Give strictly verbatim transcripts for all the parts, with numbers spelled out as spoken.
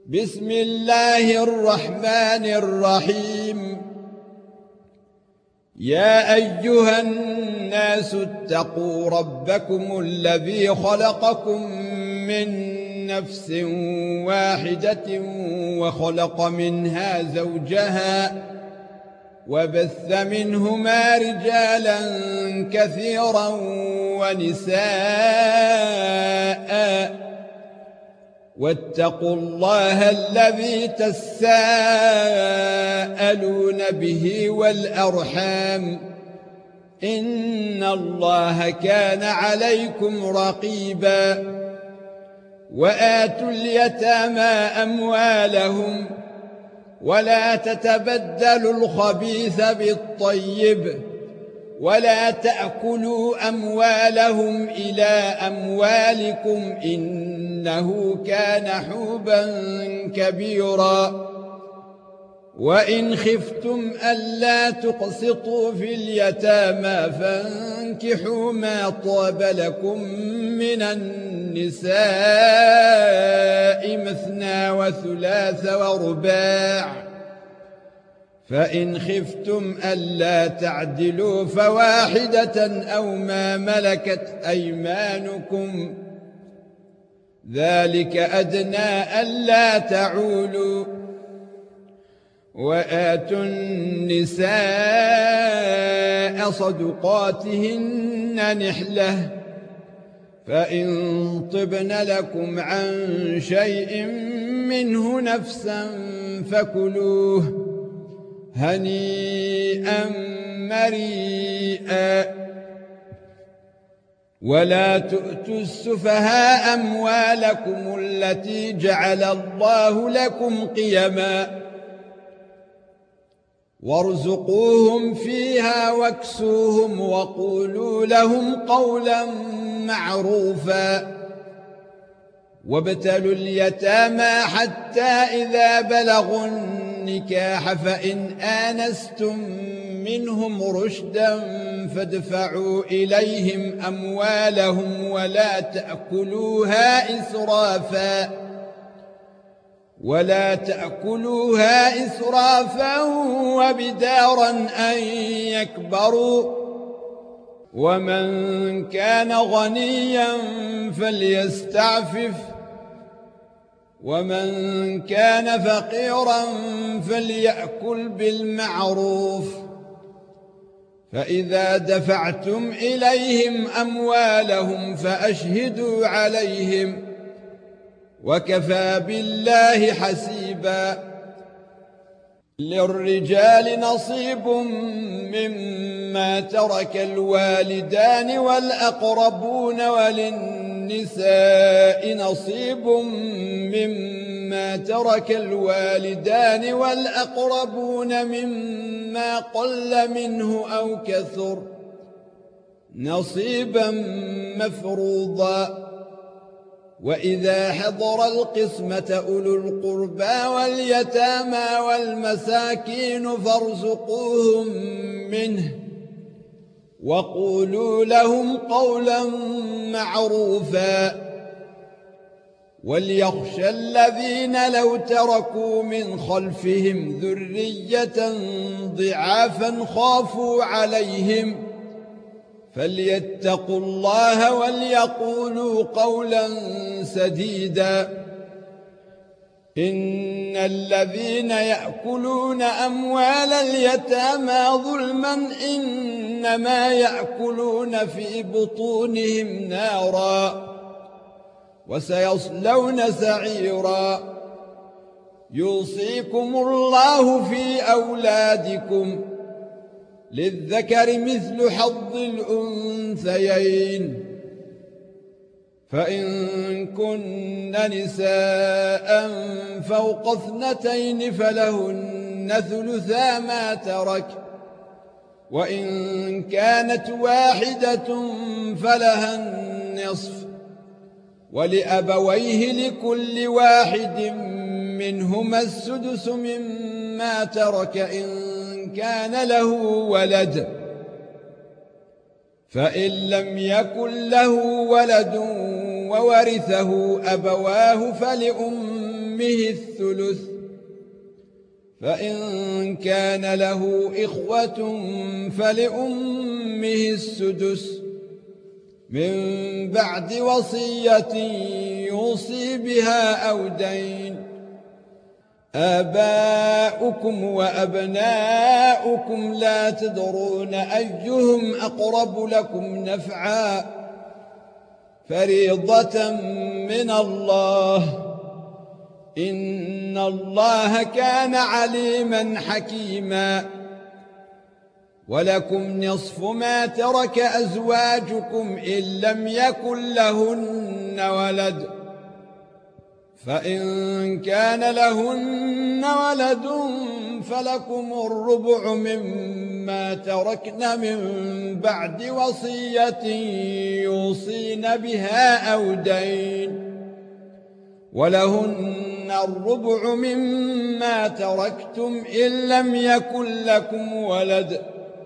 بسم الله الرحمن الرحيم. يا أيها الناس اتقوا ربكم الذي خلقكم من نفس واحدة وخلق منها زوجها وبث منهما رجالا كثيرا ونساء واتقوا الله الذي تساءلون به والأرحام إن الله كان عليكم رقيبا. وآتوا اليتامى أموالهم ولا تتبدلوا الخبيث بالطيب ولا تأكلوا أموالهم إلى أموالكم إنه كان حوبا كبيرا. وإن خفتم ألا تقسطوا في اليتامى فانكحوا ما طاب لكم من النساء مثنى وثلاث ورباع، فإن خفتم ألا تعدلوا فواحدة أو ما ملكت أيمانكم ذلك أدنى ألا تعولوا. وآتوا النساء صدقاتهن نحلة فإن طبن لكم عن شيء منه نفسا فكلوه هنيئا مريئا. ولا تؤتوا السفهاء أموالكم التي جعل الله لكم قيما وارزقوهم فيها واكسوهم وقولوا لهم قولا معروفا. وابتلوا اليتامى حتى إذا بلغوا النكاح فإن آنستم منهم رشدا فادفعوا إليهم أموالهم ولا تأكلوها إسرافا ولا تأكلوها إسرافا وبدارا أن يكبروا. ومن كان غنيا فليستعفف ومن كان فقيرا فليأكل بالمعروف. فإذا دفعتم إليهم أموالهم فأشهدوا عليهم وكفى بالله حسيبا. للرجال نصيب مما ترك الوالدان والأقربون وللنساء نصيب مما ترك الوالدان والأقربون مما قل منه أو كثر نصيبا مفروضا. وإذا حضر القسمة أولو القربى واليتامى والمساكين فارزقوهم منه وقولوا لهم قولا معروفا. وليخشى الذين لو تركوا من خلفهم ذرية ضعافا خافوا عليهم فليتقوا الله وليقولوا قولا سديدا. إن الذين يأكلون أموال اليتامى ظلما إنما يأكلون في بطونهم نارا وسيصلون سعيرا. يوصيكم الله في أولادكم للذكر مثل حظ الأنثيين. فإن كن نساء فوق اثنتين فلهن ثلثا ما ترك وإن كانت واحدة فلها النصف ولأبويه لكل واحد منهما السدس مما ترك إن كان له ولد. فإن لم يكن له ولد وورثه أبواه فلأمه الثلث فإن كان له إخوة فلأمه السدس من بعد وصية يوصي بها أو دين. آباؤكم وأبناؤكم لا تدرون أيهم أقرب لكم نفعا فريضة من الله إن الله كان عليما حكيما. ولكم نصف ما ترك أزواجكم إن لم يكن لهن ولد فإن كان لهن ولد فلكم الربع مما تركن من بعد وصية يوصين بها أو دين ولهن الربع مما تركتم إن لم يكن لكم ولد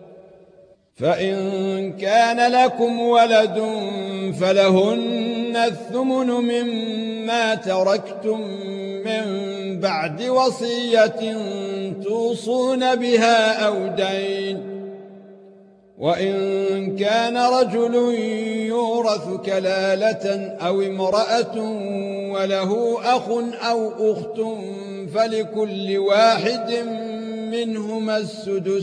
فإن كان لكم ولد فلهن الثمن مما تركتم من بعد وصية توصون بها أو دين. وإن كان رجل يورث كلالة أو امرأة وله أخ أو أخت فلكل واحد منهما السدس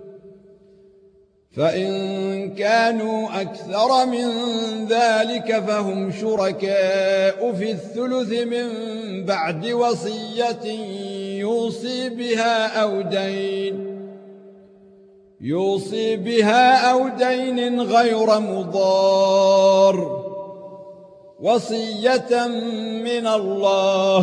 فإن كانوا أكثر من ذلك فهم شركاء في الثلث من بعد وصية يوصي بها أو دين يوصي بها أو دين غير مضار وصية من الله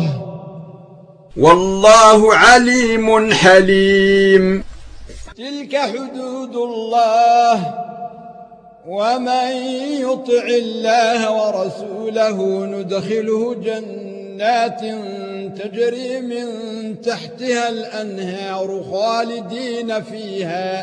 والله عليم حليم. تلك حدود الله ومن يطع الله ورسوله ندخله جنات تجري من تحتها الأنهار خالدين فيها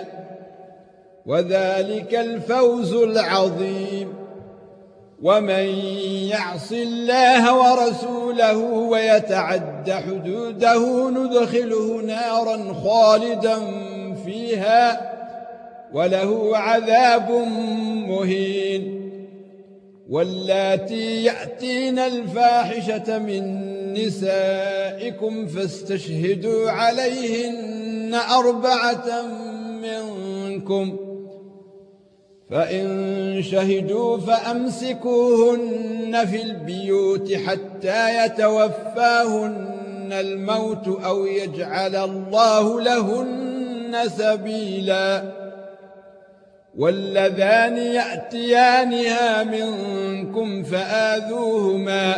وذلك الفوز العظيم. ومن يعص الله ورسوله ويتعد حدوده ندخله نارا خالدا فيها وله عذاب مهين. واللاتي يأتين الفاحشة من نسائكم فاستشهدوا عليهن أربعة منكم فإن شهدوا فأمسكوهن في البيوت حتى يتوفاهن الموت أو يجعل الله لهن سبيلا. واللذان يأتيانها منكم فآذوهما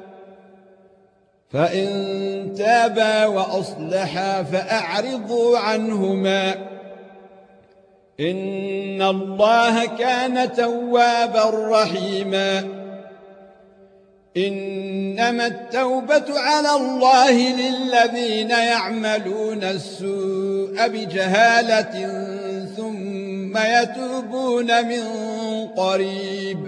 فإن تابا وأصلحا فأعرضوا عنهما إن الله كان توابا رحيما. إنما التوبة على الله للذين يعملون السوء بجهالة ثم يتوبون من قريب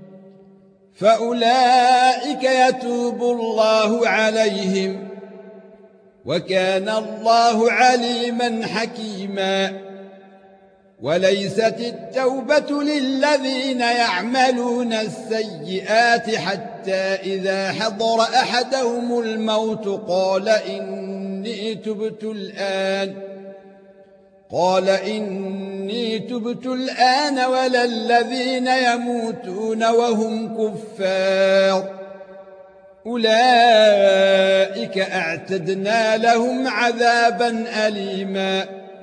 فأولئك يتوب الله عليهم وكان الله عليما حكيما. وليست التوبة للذين يعملون السيئات حتى إذا حضر أحدهم الموت قال إني تبت الآن قال إني تبت الآن ولا الذين يموتون وهم كفار أولئك أعتدنا لهم عذابا أليما.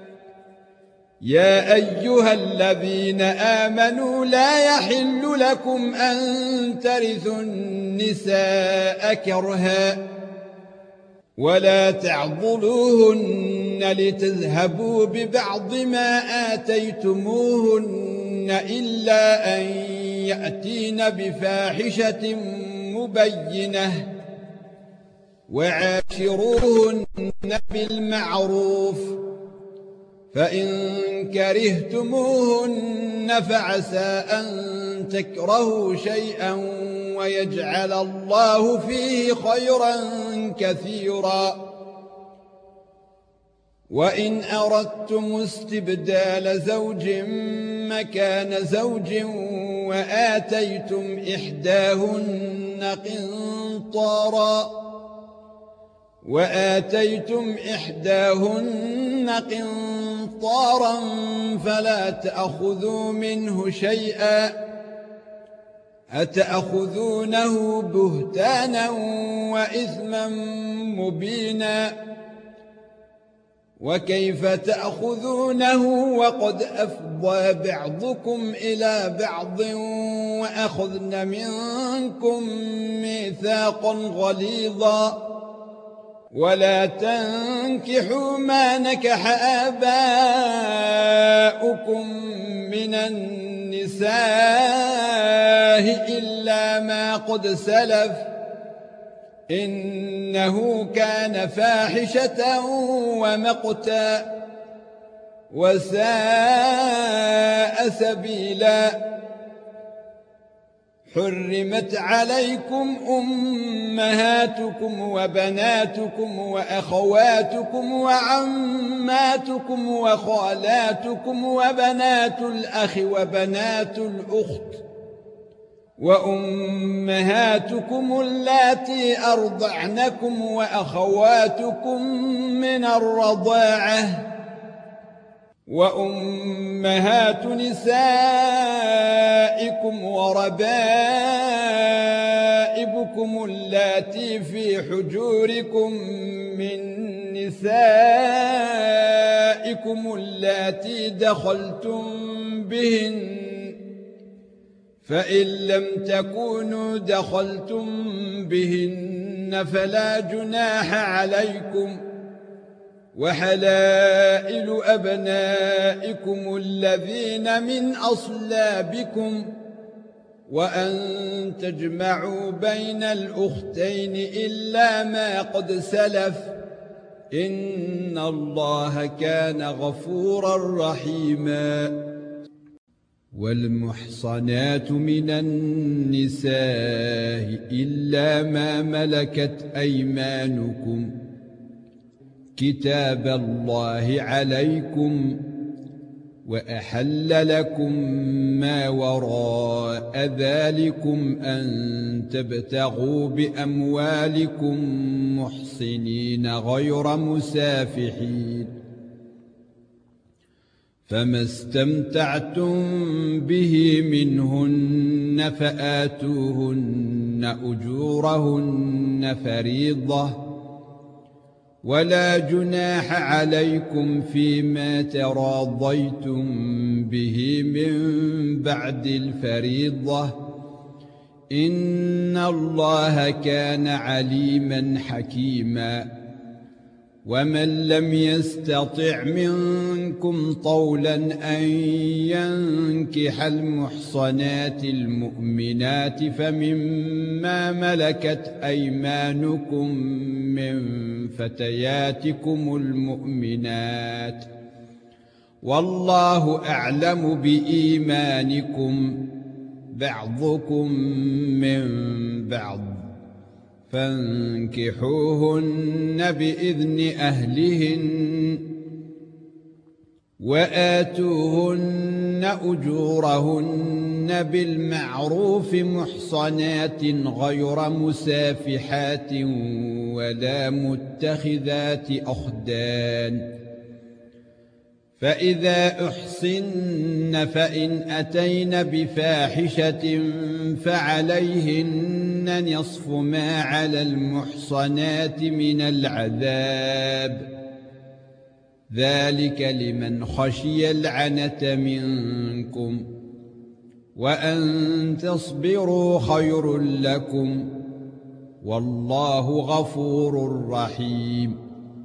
يا أيها الذين آمنوا لا يحل لكم أن ترثوا النساء كرها ولا تعضلوهن لتذهبوا ببعض ما آتيتموهن إلا أن يأتين بفاحشة مبينة وعاشروهن بالمعروف فإن كرهتموهن فعسى أن تكرهوا شيئا ويجعل الله فيه خيرا كثيرا وإن أردتم استبدال زوج مكان زوج وآتيتم إحداهن قنطارا وآتيتم إحداهن قنطارا فلا تأخذوا منه شيئا أتأخذونه بهتانا وإثما مبينا وكيف تأخذونه وقد أفضى بعضكم إلى بعض وأخذن منكم ميثاقا غليظا ولا تنكحوا ما نكح آباؤكم من النساء إلا ما قد سلف إنه كان فاحشة ومقتا وساء سبيلا حرمت عليكم أمهاتكم وبناتكم وأخواتكم وعماتكم وخالاتكم وبنات الأخ وبنات الأخت وأمهاتكم اللاتي أرضعنكم وأخواتكم من الرضاعة وأمهات نسائكم وربائبكم اللاتي في حجوركم من نسائكم اللاتي دخلتم بهن فإن لم تكونوا دخلتم بهن فلا جناح عليكم وحلائل أبنائكم الذين من أصلابكم وأن تجمعوا بين الأختين إلا ما قد سلف إن الله كان غفورا رحيما والمحصنات من النساء إلا ما ملكت أيمانكم كتاب الله عليكم وأحل لكم ما وراء ذلكم أن تبتغوا بأموالكم محصنين غير مسافحين فما استمتعتم به منهن فآتوهن أجورهن فريضة ولا جناح عليكم فيما تراضيتم به من بعد الفريضة إن الله كان عليما حكيما ومن لم يستطع منكم طولا أن ينكح المحصنات المؤمنات فمما ملكت أيمانكم من فتياتكم المؤمنات والله أعلم بإيمانكم بعضكم من بعض فانكحوهن بإذن أهلهن وآتوهن أجورهن بالمعروف محصنات غير مسافحات ولا متخذات أخدان فإذا أحصن فإن أتين بفاحشة فعليهن نصف ما على المحصنات من العذاب ذلك لمن خشي العنة منكم وأن تصبروا خير لكم والله غفور رحيم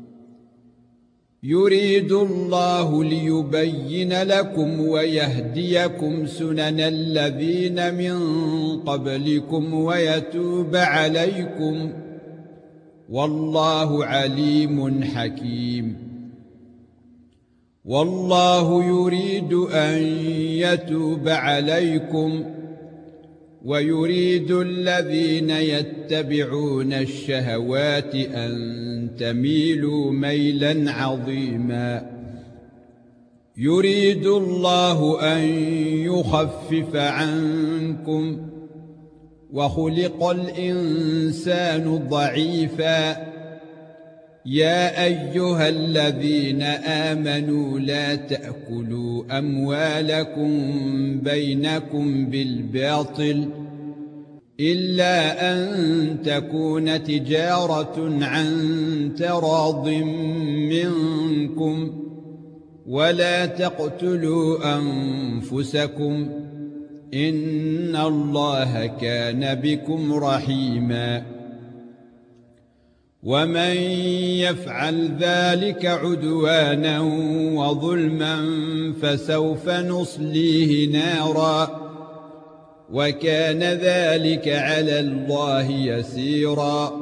يريد الله ليبين لكم ويهديكم سنن الذين من قبلكم ويتوب عليكم والله عليم حكيم والله يريد أن يتوب عليكم ويريد الذين يتبعون الشهوات أن تميلوا ميلا عظيما. يريد الله أن يخفف عنكم وخلق الإنسان ضعيفا. يا أيها الذين آمنوا لا تأكلوا أموالكم بينكم بالباطل إلا أن تكون تجارة عن تراض منكم ولا تقتلوا أنفسكم إن الله كان بكم رحيما. ومن يفعل ذلك عدوانا وظلما فسوف نصليه نارا وكان ذلك على الله يسيرا.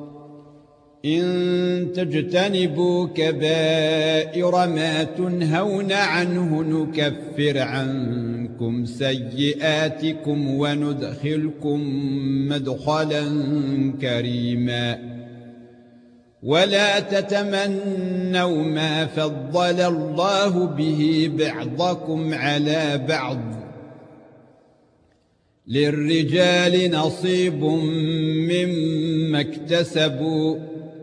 إن تجتنبوا كبائر ما تنهون عنه نكفر عنكم سيئاتكم وندخلكم مدخلا كريما. ولا تتمنوا ما فضل الله به بعضكم على بعض. للرجال نصيب مما اكتسبوا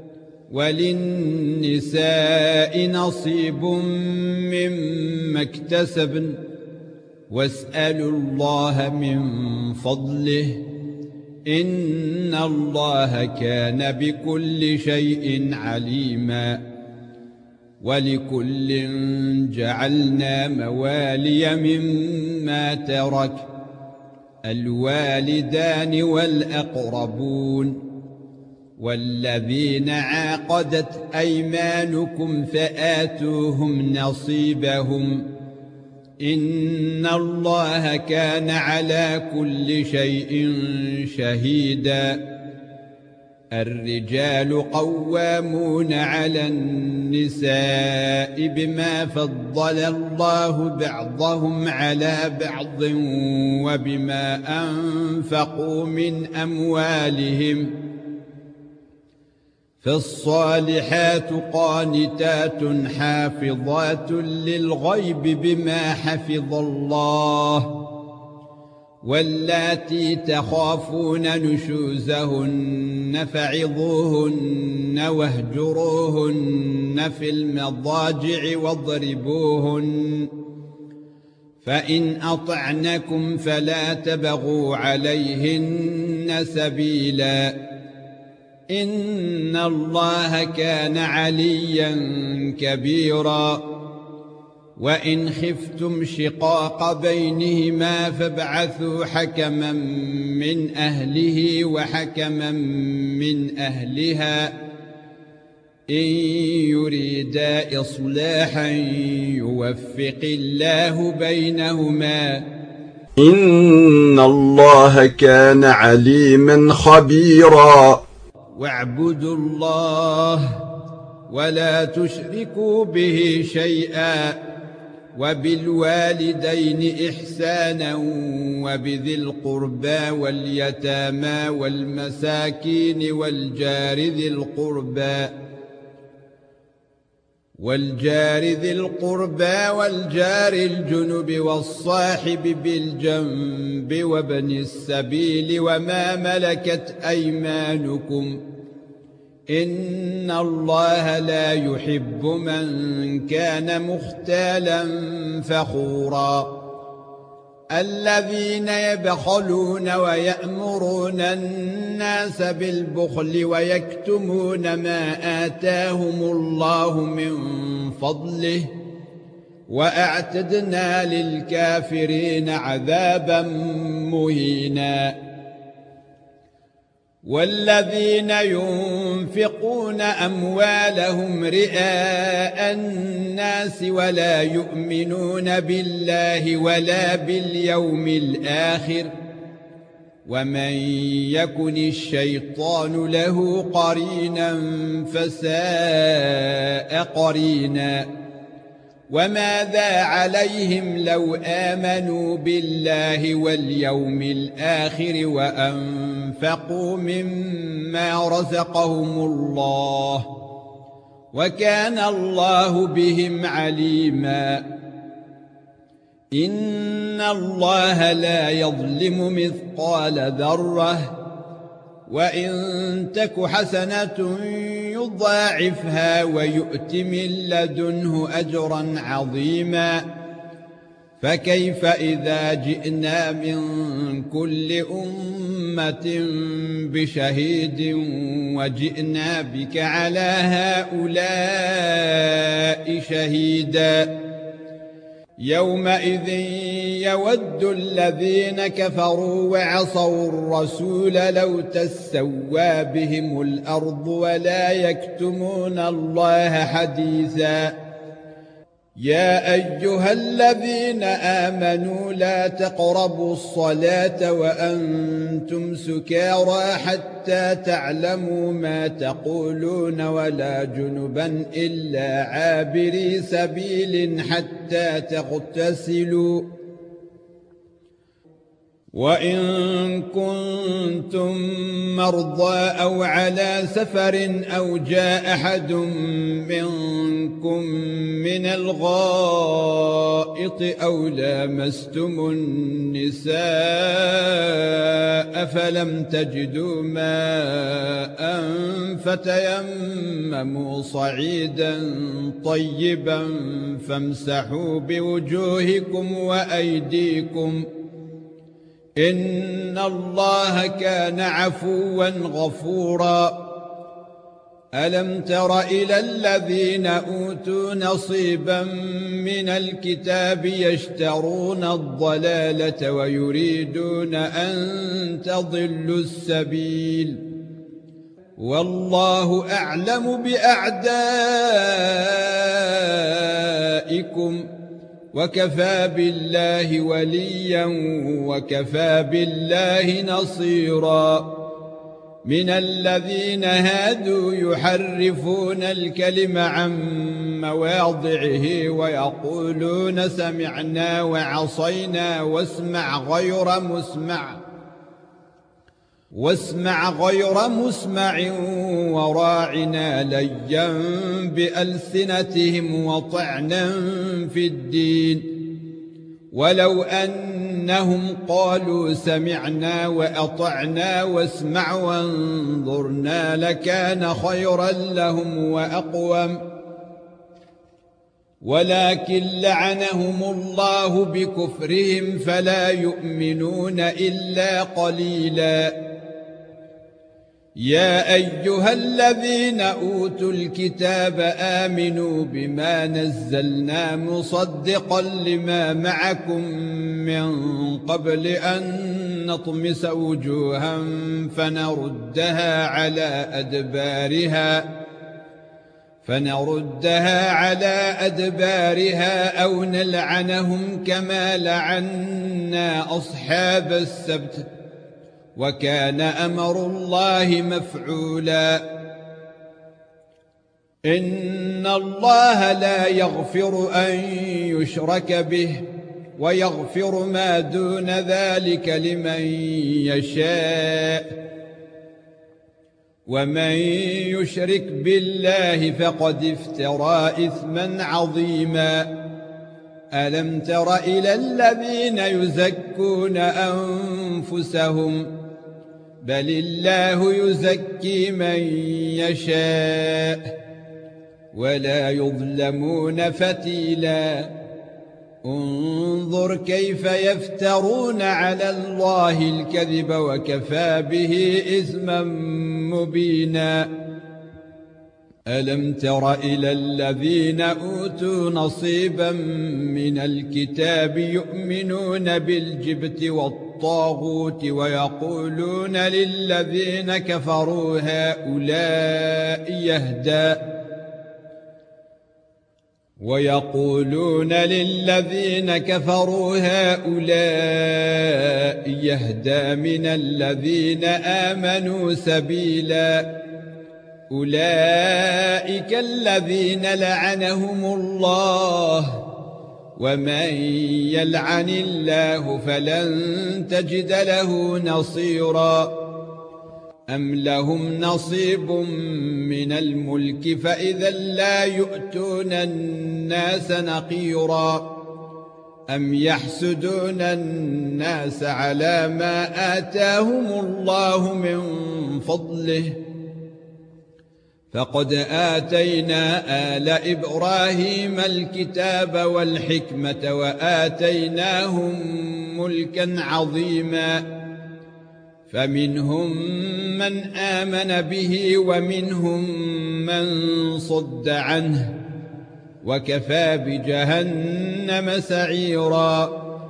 وللنساء نصيب مما اكتسبن واسألوا الله من فضله إن الله كان بكل شيء عليما. ولكل جعلنا موالي مما ترك الوالدان والأقربون والذين عاقدت أيمانكم فآتوهم نصيبهم إن الله كان على كل شيء شهيدا. الرجال قوامون على النساء بما فضل الله بعضهم على بعض وبما أنفقوا من أموالهم. فالصالحات قانتات حافظات للغيب بما حفظ الله. واللاتي تخافون نشوزهن فعظوهن واهجروهن في المضاجع واضربوهن. فإن أطعنكم فلا تبغوا عليهن سبيلا إن الله كان عليا كبيرا. وإن خفتم شقاق بينهما فابعثوا حكما من أهله وحكما من أهلها إن يريدا إصلاحا يوفق الله بينهما إن الله كان عليما خبيرا. واعبدوا الله ولا تشركوا به شيئا وبالوالدين إحسانا وبذي القربى واليتامى والمساكين والجار ذي القربى والجار ذي القربى والجار الجنب والصاحب بالجنب وابن السبيل وما ملكت أيمانكم إن الله لا يحب من كان مختالا فخورا. الذين يبخلون ويأمرون الناس بالبخل ويكتمون ما آتاهم الله من فضله وأعتدنا للكافرين عذابا مهينا. والذين ينفقون أموالهم رئاء الناس ولا يؤمنون بالله ولا باليوم الآخر ومن يكن الشيطان له قرينا فساء قرينا. وماذا عليهم لو آمنوا بالله واليوم الآخر وأنفقوا مما رزقهم الله وكان الله بهم عليما إن الله لا يظلم مثقال ذرة وإن تك حسنة يضاعفها ويؤت من لدنه أجرا عظيما فكيف إذا جئنا من كل أمة بشهيد وجئنا بك على هؤلاء شهيدا يومئذ يود الذين كفروا وعصوا الرسول لو تسوى بهم الأرض ولا يكتمون الله حديثا يا أيها الذين آمنوا لا تقربوا الصلاة وأنتم سكارى حتى تعلموا ما تقولون ولا جنبا إلا عابري سبيل حتى تغتسلوا وإن كنتم مرضى أو على سفر أو جاء أحد منكم من الغائط أو لامستم النساء فلم تجدوا ماء فتيمموا صعيدا طيبا فامسحوا بوجوهكم وأيديكم إن الله كان عفوا غفورا ألم تر إلى الذين أوتوا نصيبا من الكتاب يشترون الضلالة ويريدون أن تضلوا السبيل والله أعلم بأعدائكم وكفى بالله وليا وكفى بالله نصيرا من الذين هادوا يحرفون الكلم عن مواضعه ويقولون سمعنا وعصينا واسمع غير مسمع واسمع غير مسمع وراعنا ليا بألسنتهم وطعنا في الدين ولو أنهم قالوا سمعنا وأطعنا واسمع وانظرنا لكان خيرا لهم وأقوم ولكن لعنهم الله بكفرهم فلا يؤمنون إلا قليلا يا أيها الذين أوتوا الكتاب آمنوا بما نزلنا مصدقا لما معكم من قبل أن نطمس وجوها فنردها على أدبارها فنردها على أدبارها أو نلعنهم كما لعنا أصحاب السبت وكان أمر الله مفعولا إن الله لا يغفر أن يشرك به ويغفر ما دون ذلك لمن يشاء ومن يشرك بالله فقد افترى إثما عظيما ألم تر إلى الذين يزكون أنفسهم بل الله يزكي من يشاء ولا يظلمون فتيلا انظر كيف يفترون على الله الكذب وكفى به إثما مبينا ألم تر إلى الذين أوتوا نصيبا من الكتاب يؤمنون بالجبت والطاغوت ويقولون للذين كفروا هؤلاء يهدى ويقولون للذين كفروا هؤلاء يهدى من الذين آمنوا سبيلا أولئك الذين لعنهم الله ومن يلعن الله فلن تجد له نصيرا أم لهم نصيب من الملك فإذا لا يؤتون الناس نقيرا أم يحسدون الناس على ما آتاهم الله من فضله فقد آتينا آل إبراهيم الكتاب والحكمة وآتيناهم ملكا عظيما فمنهم من آمن به ومنهم من صد عنه وكفى بجهنم سعيرا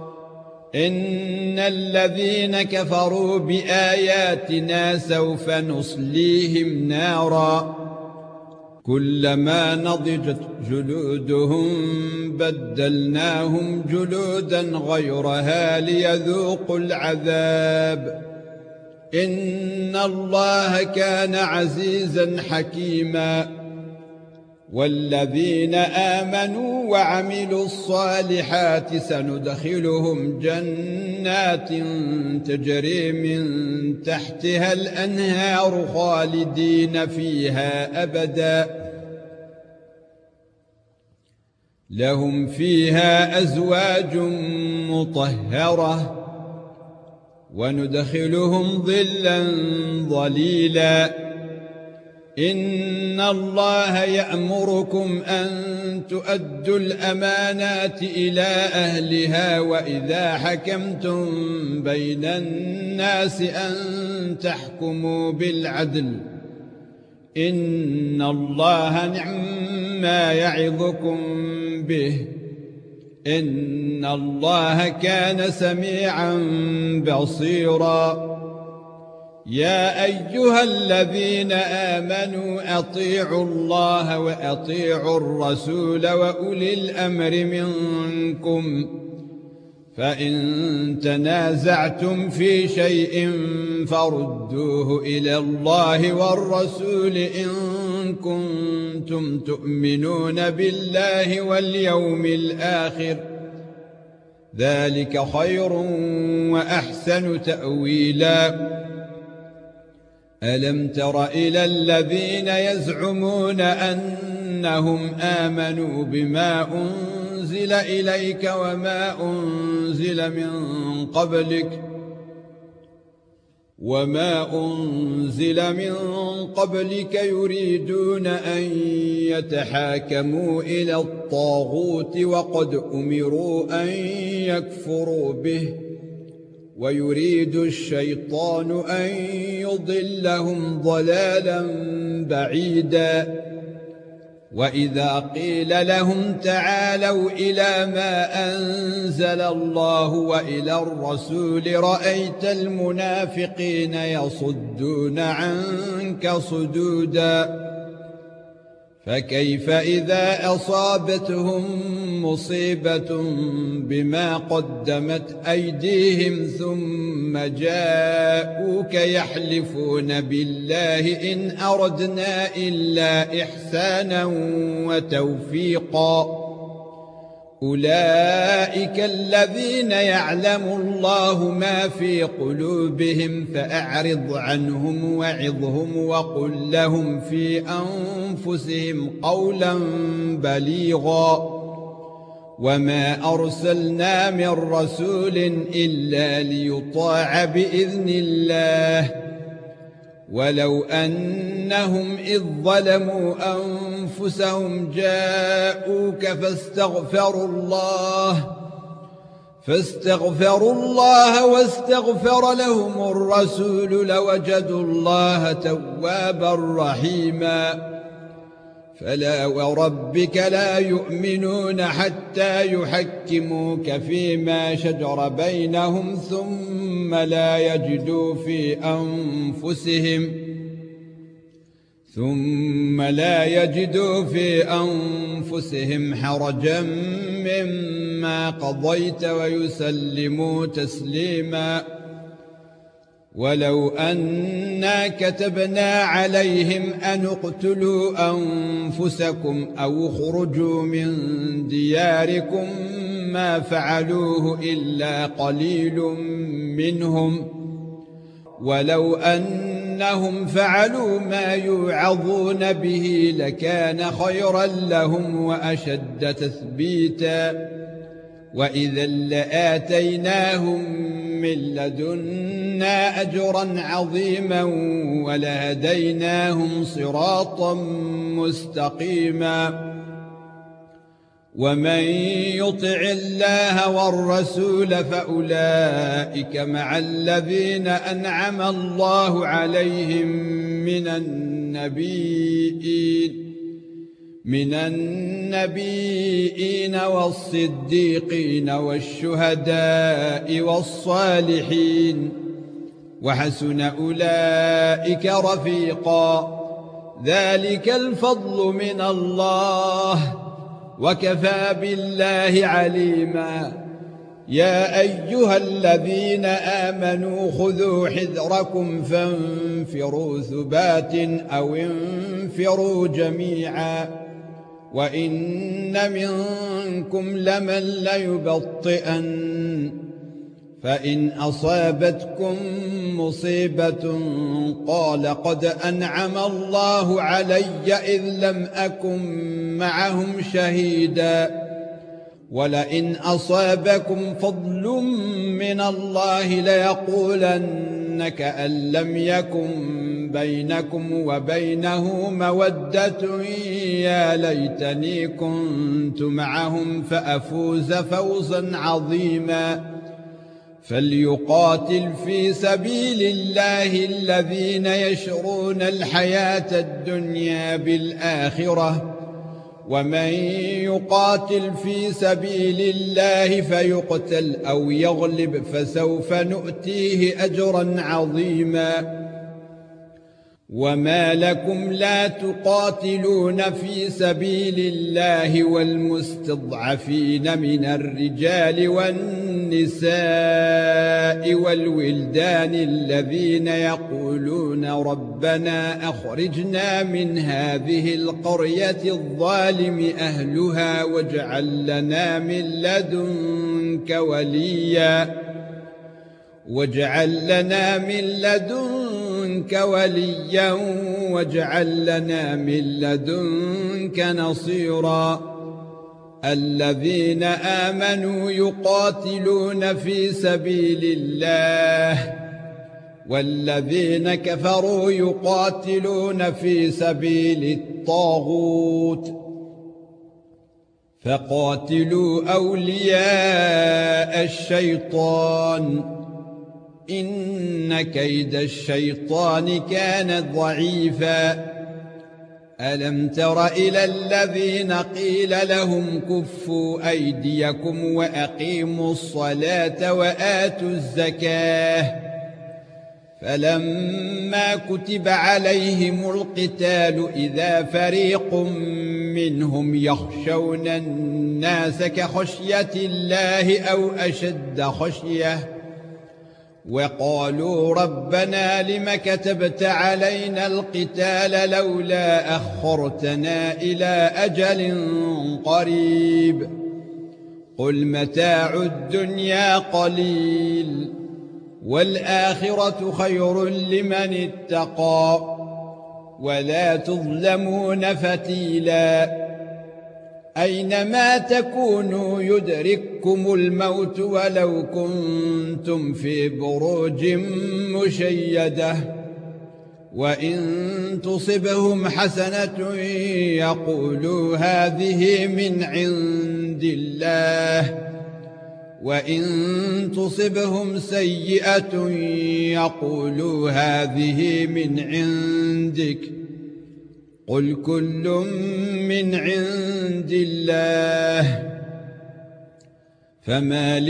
إن الذين كفروا بآياتنا سوف نصليهم نارا كلما نضجت جلودهم بدلناهم جلودا غيرها ليذوقوا العذاب إن الله كان عزيزا حكيما والذين آمنوا وعملوا الصالحات سندخلهم جنات تجري من تحتها الأنهار خالدين فيها أبدا لهم فيها أزواج مطهرة وندخلهم ظلا ظليلا إن الله يأمركم أن تؤدوا الأمانات إلى أهلها وإذا حكمتم بين الناس أن تحكموا بالعدل إن الله نعم ما يعظكم به إن الله كان سميعا بصيرا يا أيها الذين آمنوا أطيعوا الله وأطيعوا الرسول وأولي الأمر منكم فإن تنازعتم في شيء فردوه إلى الله والرسول إن كنتم تؤمنون بالله واليوم الآخر ذلك خير وأحسن تأويلا ألم تر إلى الذين يزعمون أنهم آمنوا بما أنزل إليك وما أنزل من قبلك وما أنزل من قبلك يريدون أن يتحاكموا إلى الطاغوت وقد أمروا أن يكفروا به ويريد الشيطان أن يضلهم ضلالا بعيدا وإذا قيل لهم تعالوا إلى ما أنزل الله وإلى الرسول رأيت المنافقين يصدون عنك صدودا فكيف إذا أصابتهم مصيبة بما قدمت أيديهم ثم جاءوك يحلفون بالله إن أردنا إلا إحسانا وتوفيقا أولئك الذين يعلم الله ما في قلوبهم فأعرض عنهم وعظهم وقل لهم في أنفسهم قولا بليغا وما أرسلنا من رسول إلا ليطاع بإذن الله ولو أنهم إذ ظلموا أنفسهم جاءوك فاستغفروا الله فاستغفروا الله واستغفر لهم الرسول لوجدوا الله توابا رحيما فلا وربك لا يؤمنون حتى يحكموك فيما شجر بينهم ثم لا يجدوا في أنفسهم ثم لا يجدوا في أنفسهم حرجا مما قضيت ويسلموا تسليما ولو أنا كتبنا عليهم أن اقتلوا أنفسكم أو اخرجوا من دياركم ما فعلوه إلا قليل منهم ولو أنهم فعلوا ما يوعظون به لكان خيرا لهم وأشد تثبيتا وإذا لآتيناهم من لدنا أجرا عظيما ولهديناهم صراطا مستقيما ومن يطع الله والرسول فأولئك مع الذين أنعم الله عليهم من النبيين من النبيين والصديقين والشهداء والصالحين وحسن أولئك رفيقا ذلك الفضل من الله وكفى بالله عليما يا أيها الذين آمنوا خذوا حذركم فانفروا ثبات أو انفروا جميعا وإن منكم لمن ليبطئن فإن أصابتكم مصيبة قال قد أنعم الله علي إذ لم أكن معهم شهيدا ولئن أصابكم فضل من الله ليقولن كأن لم يكن بينكم وبينه مودة يا ليتني كنت معهم فأفوز فوزا عظيما فليقاتل في سبيل الله الذين يشرون الحياة الدنيا بالآخرة ومن يقاتل في سبيل الله فيقتل أو يغلب فسوف نؤتيه أجرا عظيما وما لكم لا تقاتلون في سبيل الله والمستضعفين من الرجال والنساء والولدان الذين يقولون ربنا أخرجنا من هذه القرية الظالم أهلها واجعل لنا من لدنك وليا واجعل لنا من لدنك وليا واجعل لنا من لدنك نصيرا الذين آمنوا يقاتلون في سبيل الله والذين كفروا يقاتلون في سبيل الطاغوت فقاتلوا أولياء الشيطان إن كيد الشيطان كان ضعيفا ألم تر إلى الذين قيل لهم كفوا أيديكم وأقيموا الصلاة وآتوا الزكاة فلما كتب عليهم القتال إذا فريق منهم يخشون الناس كخشية الله أو أشد خشية وقالوا ربنا لم كتبت علينا القتال لولا أخرتنا إلى أجل قريب قل متاع الدنيا قليل والآخرة خير لمن اتقى ولا تظلمون فتيلا أينما تكونوا يدرككم الموت ولو كنتم في بروج مشيدة وإن تصبهم حسنة يقولوا هذه من عند الله وإن تصبهم سيئة يقولوا هذه من عندك قل كل من عند الله فما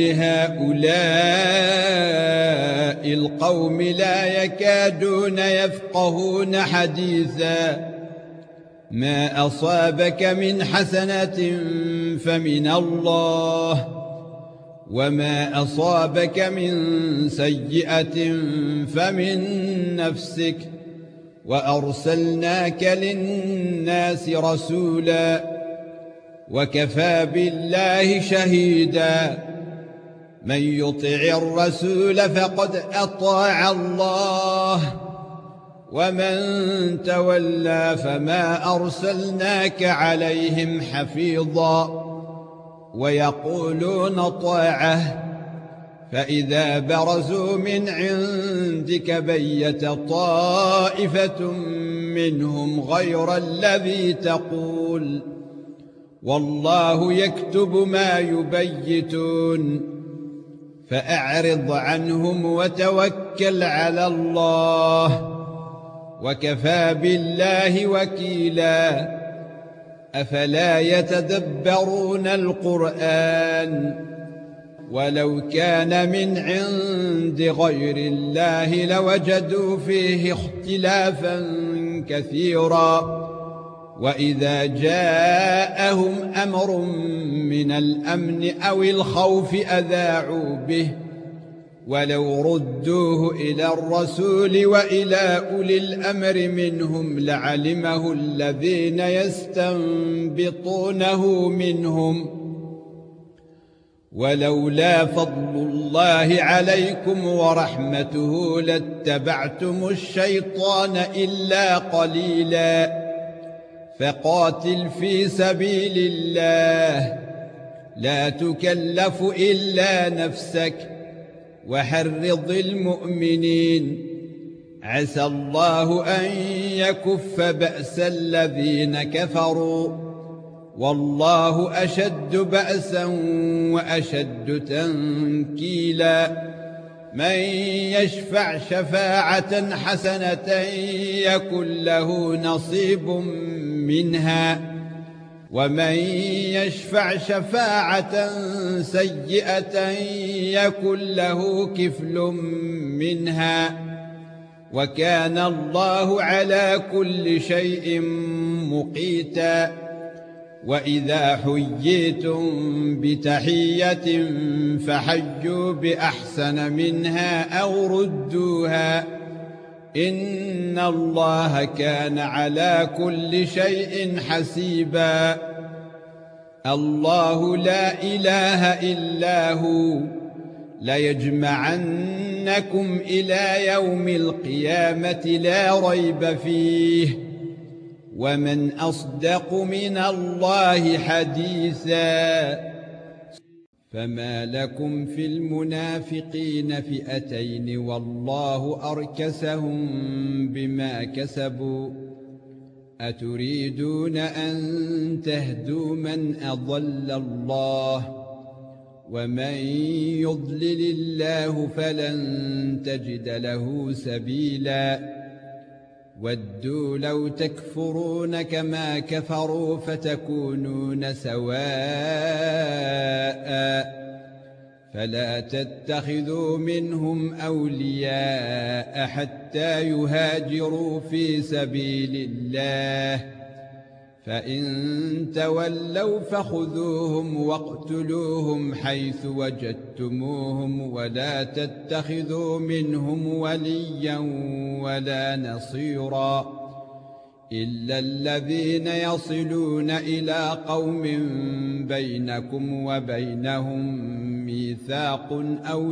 لهؤلاء القوم لا يكادون يفقهون حديثا ما أصابك من حسنة فمن الله وما أصابك من سيئة فمن نفسك وأرسلناك للناس رسولا وكفى بالله شهيدا من يطع الرسول فقد أطاع الله ومن تولى فما أرسلناك عليهم حفيظا ويقولون طاعة فإذا برزوا من عندك بيت طائفة منهم غير الذي تقول والله يكتب ما يبيتون فأعرض عنهم وتوكل على الله وكفى بالله وكيلا أفلا يتدبرون القرآن ولو كان من عند غير الله لوجدوا فيه اختلافا كثيرا وإذا جاءهم أمر من الأمن أو الخوف أذاعوا به ولو ردوه إلى الرسول وإلى أولي الأمر منهم لعلمه الذين يستنبطونه منهم ولولا فضل الله عليكم ورحمته لاتبعتم الشيطان إلا قليلا فقاتل في سبيل الله لا تكلف إلا نفسك وحرض المؤمنين عسى الله أن يكف بأس الذين كفروا والله أشد بأسا وأشد تنكيلا من يشفع شفاعة حسنة يكن له نصيب منها ومن يشفع شفاعة سيئة يكن له كفل منها وكان الله على كل شيء مقيتا وإذا حييتم بتحية فحيوا بأحسن منها أو ردوها إن الله كان على كل شيء حسيبا الله لا إله إلا هو ليجمعنكم إلى يوم القيامة لا ريب فيه ومن أصدق من الله حديثا فما لكم في المنافقين فئتين والله أركسهم بما كسبوا أتريدون أن تهدوا من أضل الله ومن يضلل الله فلن تجد له سبيلا ودوا لو تكفرون كما كفروا فتكونون سواء فلا تتخذوا منهم أولياء حتى يهاجروا في سبيل الله فإن تولوا فخذوهم واقتلوهم حيث وجدتموهم ولا تتخذوا منهم وليا ولا نصيرا إلا الذين يصلون إلى قوم بينكم وبينهم ميثاق أو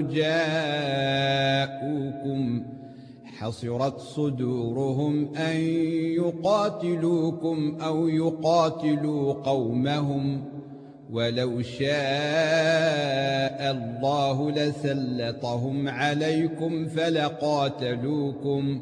جاءوكم حصرت صدورهم أن يقاتلوكم أو يقاتلوا قومهم ولو شاء الله لسلطهم عليكم فلقاتلوكم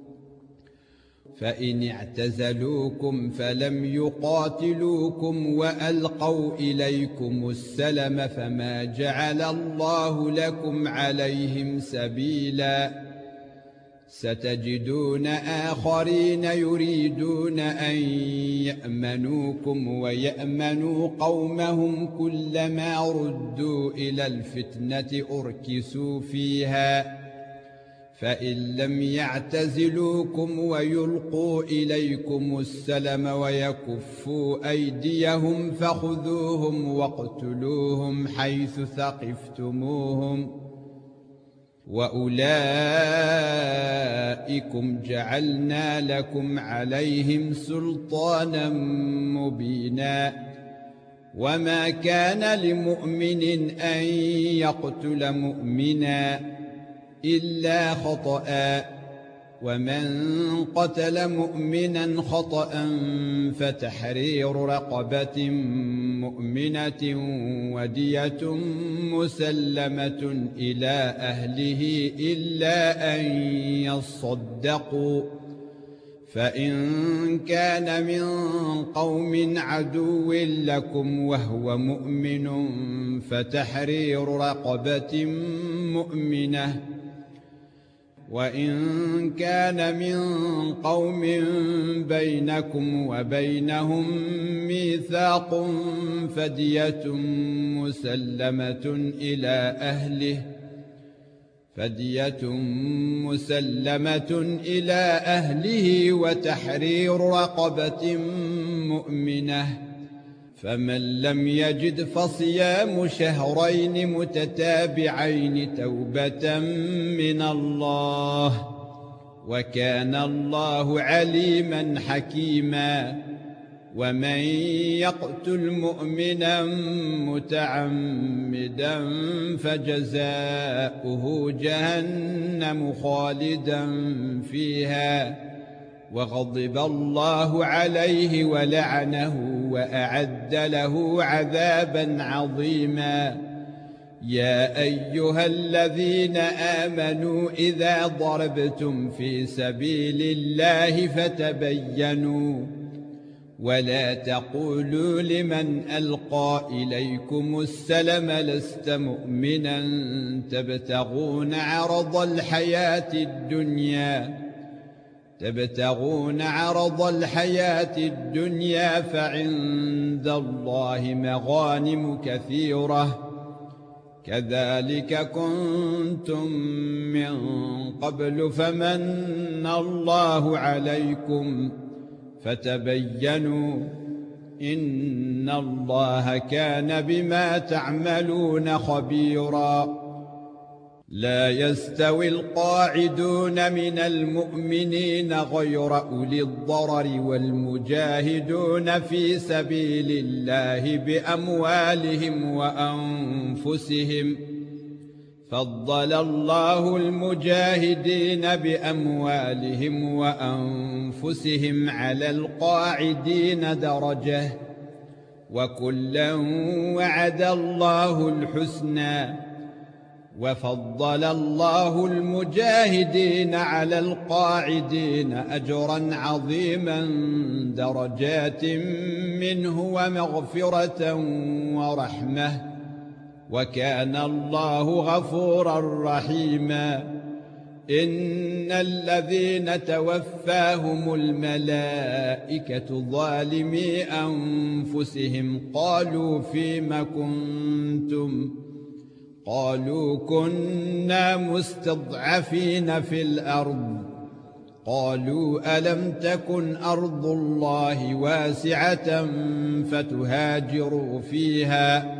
فإن اعتزلوكم فلم يقاتلوكم وألقوا إليكم السلم فما جعل الله لكم عليهم سبيلا ستجدون آخرين يريدون أن يأمنوكم ويأمنوا قومهم كلما ردوا إلى الفتنة أركسوا فيها فإن لم يعتزلوكم ويلقوا إليكم السلم ويكفوا أيديهم فخذوهم واقتلوهم حيث ثقفتموهم وأولئكم جعلنا لكم عليهم سلطانا مبينا وما كان لمؤمن أن يقتل مؤمنا إلا خطأ ومن قتل مؤمنا خطأ فتحرير رقبة مؤمنة ودية مسلمة إلى أهله إلا أن يصدقوا فإن كان من قوم عدو لكم وهو مؤمن فتحرير رقبة مؤمنة وإن كان من قوم بينكم وبينهم ميثاق فدية مسلمة إلى أهله فدية مسلمة إلى أهله وتحرير رقبة مؤمنة فمن لم يجد فصيام شهرين متتابعين توبة من الله وكان الله عليما حكيما ومن يقتل مؤمنا متعمدا فجزاؤه جهنم خالدا فيها وغضب الله عليه ولعنه وأعد له عذابا عظيما يا أيها الذين آمنوا إذا ضربتم في سبيل الله فتبينوا ولا تقولوا لمن ألقى إليكم السلم لست مؤمنا تبتغون عرض الحياة الدنيا تبتغون عرض الحياة الدنيا فعند الله مغانم كثيرة كذلك كنتم من قبل فمن الله عليكم فتبينوا إن الله كان بما تعملون خبيرا لا يستوي القاعدون من المؤمنين غير أولي الضرر والمجاهدون في سبيل الله بأموالهم وأنفسهم فضل الله المجاهدين بأموالهم وأنفسهم على القاعدين درجة وكلا وعد الله الحسنى وفضل الله المجاهدين على القاعدين أجرا عظيما درجات منه ومغفرة ورحمة وكان الله غفورا رحيما إن الذين توفاهم الملائكة ظالمي أنفسهم قالوا فيم كنتم قالوا كنا مستضعفين في الأرض قالوا ألم تكن أرض الله واسعة فتهاجروا فيها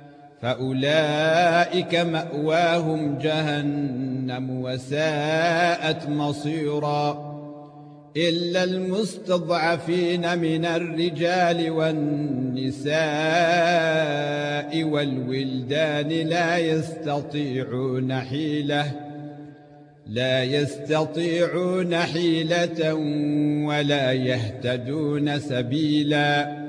فأولئك مأواهم جهنم وساءت مصيرا إلا المستضعفين من الرجال والنساء والولدان لا يستطيعون حيلة لا يستطيعون حيلة ولا يهتدون سبيلا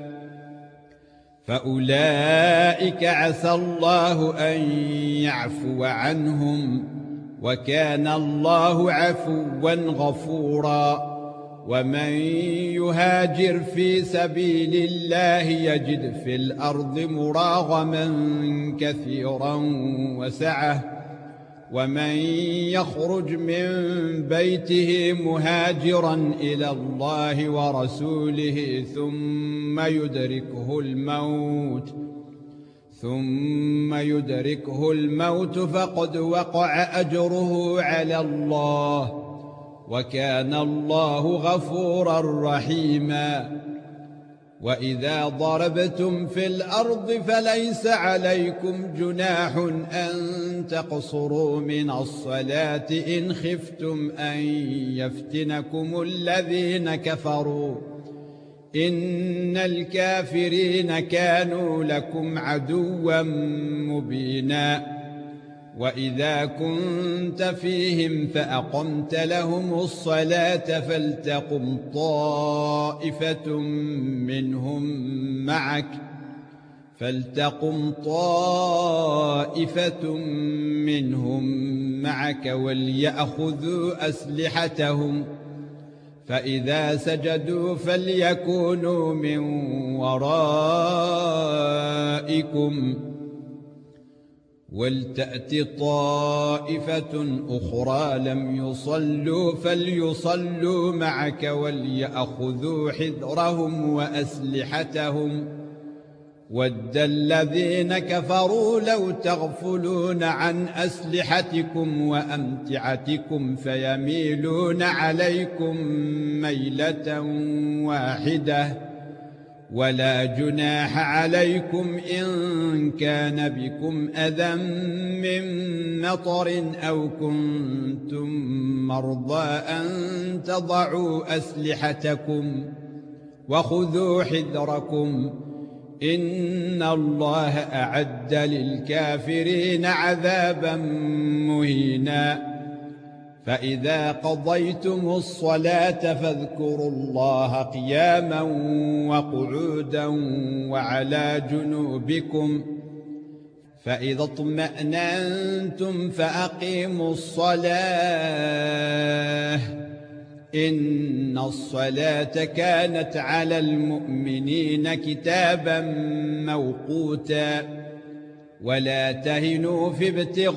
فأولئك عسى الله أن يعفو عنهم وكان الله عفوا غفورا ومن يهاجر في سبيل الله يجد في الأرض مراغما كثيرا وسعة ومن يخرج من بيته مهاجرا إلى الله ورسوله ثم يدركه الموت ثم يدركه الموت فقد وقع أجره على الله وكان الله غفورا رحيما. وإذا ضربتم في الأرض فليس عليكم جناح أن تقصروا من الصلاة إن خفتم أن يفتنكم الذين كفروا إن الكافرين كانوا لكم عدوا مبينا. وإذا كنت فيهم فأقمت لهم الصلاة فلتقم طائفة منهم معك فلتقم طائفة منهم معك وليأخذوا أسلحتهم فإذا سجدوا فليكونوا من ورائكم ولتأت طائفة أخرى لم يصلوا فليصلوا معك وليأخذوا حذرهم وأسلحتهم ود الذين كفروا لو تغفلون عن أسلحتكم وأمتعتكم فيميلون عليكم ميلة واحدة ولا جناح عليكم إن كان بكم أذى من مطر أو كنتم مرضى أن تضعوا أسلحتكم وخذوا حذركم إن الله أعد للكافرين عذابا مهينا. فإذا قضيتم الصلاة فاذكروا الله قياما وقعودا وعلى جنوبكم فإذا اطمأننتم فأقيموا الصلاة إن الصلاة كانت على المؤمنين كتابا موقوتا. ولا تهنوا في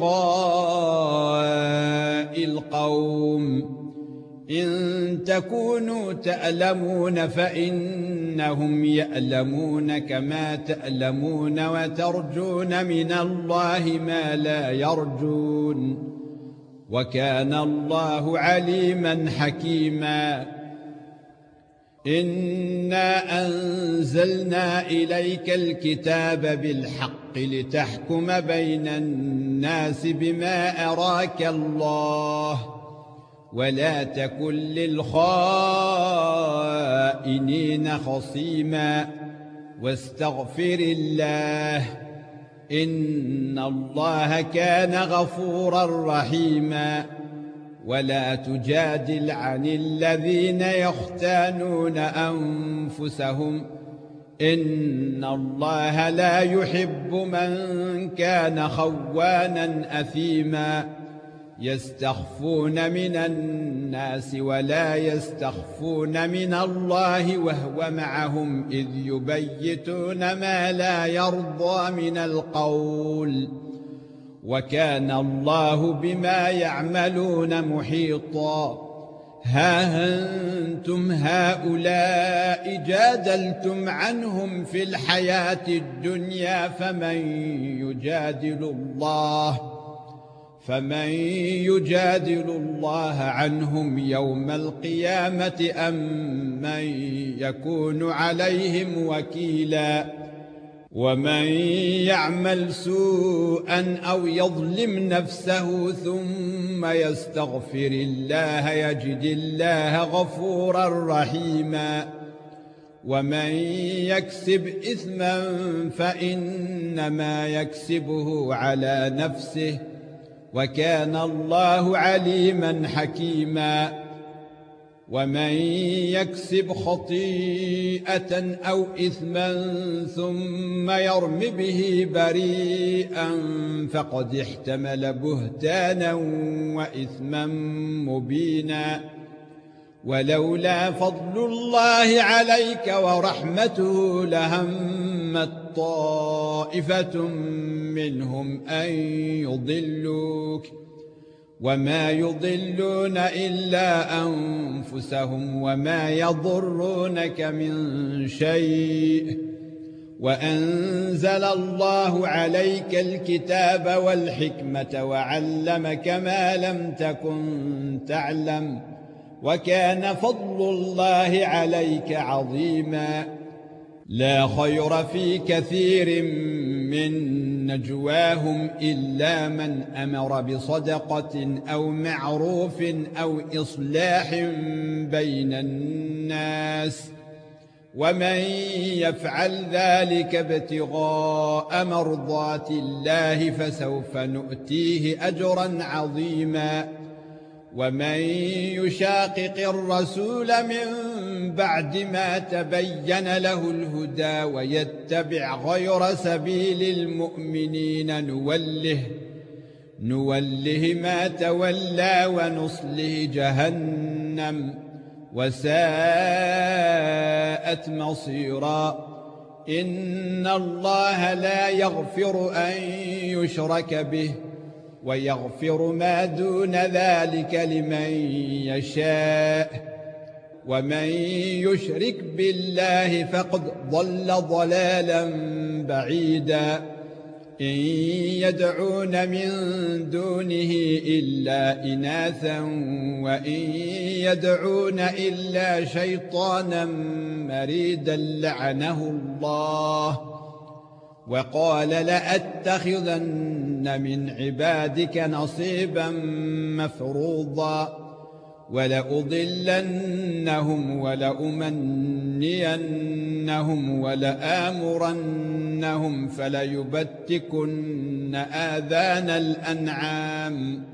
ابتغاء القوم إن تكونوا تألمون فإنهم يألمون كما تألمون وترجون من الله ما لا يرجون وكان الله عليما حكيما. إنا أنزلنا إليك الكتاب بالحق لتحكم بين الناس بما أراك الله ولا تكن للخائنين خصيما واستغفر الله إن الله كان غفورا رحيما. ولا تجادل عن الذين يختانون أنفسهم إن الله لا يحب من كان خوانا أثيما يستخفون من الناس ولا يستخفون من الله وهو معهم إذ يبيتون ما لا يرضى من القول وكان الله بما يعملون محيطا. ها أنتم هؤلاء جادلتم عنهم في الحياة الدنيا فمن يجادل الله فمن يجادل الله عنهم يوم القيامة أم من يكون عليهم وكيلا. ومن يعمل سوءا أو يظلم نفسه ثم يستغفر الله يجد الله غفورا رحيما. ومن يكسب إثما فإنما يكسبه على نفسه وكان الله عليما حكيما. ومن يكسب خطيئة أو إثما ثم يرم به بريئا فقد احتمل بهتانا وإثما مبينا. ولولا فضل الله عليك ورحمته لهمت طائفة منهم أن يضلوك وما يضلون إلا أنفسهم وما يضرونك من شيء وأنزل الله عليك الكتاب والحكمة وعلمك ما لم تكن تعلم وكان فضل الله عليك عظيما لا خير في كثير من نجواهم إلا من أمر بصدقة أو معروف أو إصلاح بين الناس ومن يفعل ذلك ابتغاء مرضات الله فسوف نؤتيه أجرا عظيما ومن يشاقق الرسول من بعد ما تبين له الهدى ويتبع غير سبيل المؤمنين نوله نوله ما تولى ونصله جهنم وساءت مصيرا إن الله لا يغفر أن يشرك به ويغفر ما دون ذلك لمن يشاء ومن يشرك بالله فقد ضل ضلالا بعيدا إن يدعون من دونه إلا إناثا وإن يدعون إلا شيطانا مريدا لعنه الله وقال لأتخذن من عبادك نصيبا مفروضا ولأضلنهم ولأمنينهم ولآمرنهم فليبتكن آذان الأنعام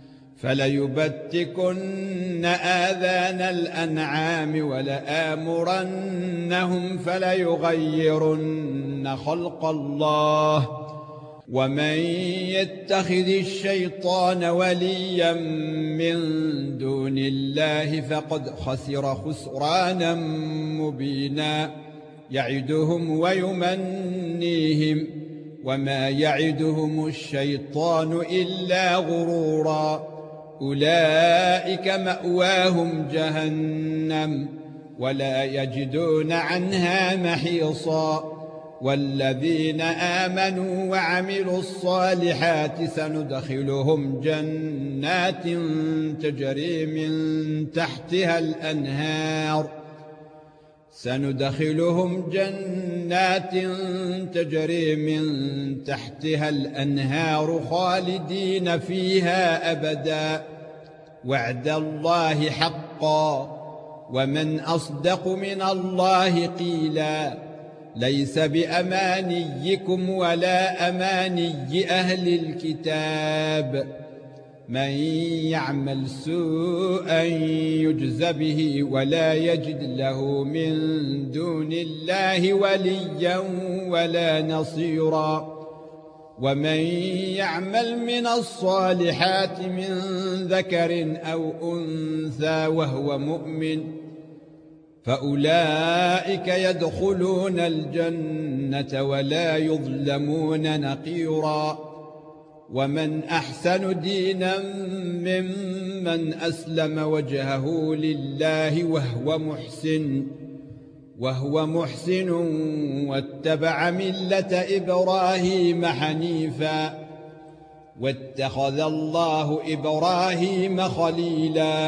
فليبتكن آذان الأنعام ولآمرنهم فليغيرن خلق الله ومن يتخذ الشيطان وليا من دون الله فقد خسر خسرانا مبينا يعدهم ويمنيهم وما يعدهم الشيطان إلا غرورا أولئك مأواهم جهنم ولا يجدون عنها محيصا والذين آمنوا وعملوا الصالحات سندخلهم جنات تجري من تحتها الأنهار سندخلهم جنات تجري من تحتها الأنهار خالدين فيها أبدا وعد الله حقا ومن أصدق من الله قيلا ليس بأمانيكم ولا أماني أهل الكتاب من يعمل سوءا يجز به ولا يجد له من دون الله وليا ولا نصيرا ومن يعمل من الصالحات من ذكر أو أنثى وهو مؤمن فأولئك يدخلون الجنة ولا يظلمون نقيرا ومن أحسن دينا ممن أسلم وجهه لله وهو محسن وهو محسن واتبع ملة إبراهيم حنيفا واتخذ الله إبراهيم خليلا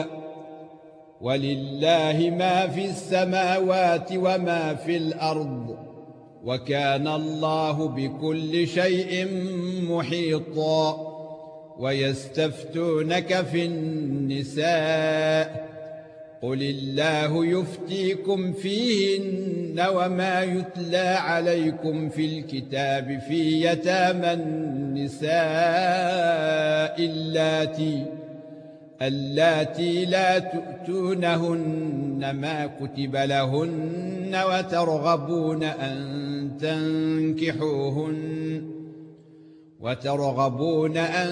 ولله ما في السماوات وما في الأرض وكان الله بكل شيء محيطا ويستفتونك في النساء قل الله يفتيكم فيهن وما يتلى عليكم في الكتاب في يتامى النساء اللاتي اللاتي لا تؤتونهن ما كتب لهن وترغبون أن تنكحوهن وترغبون أن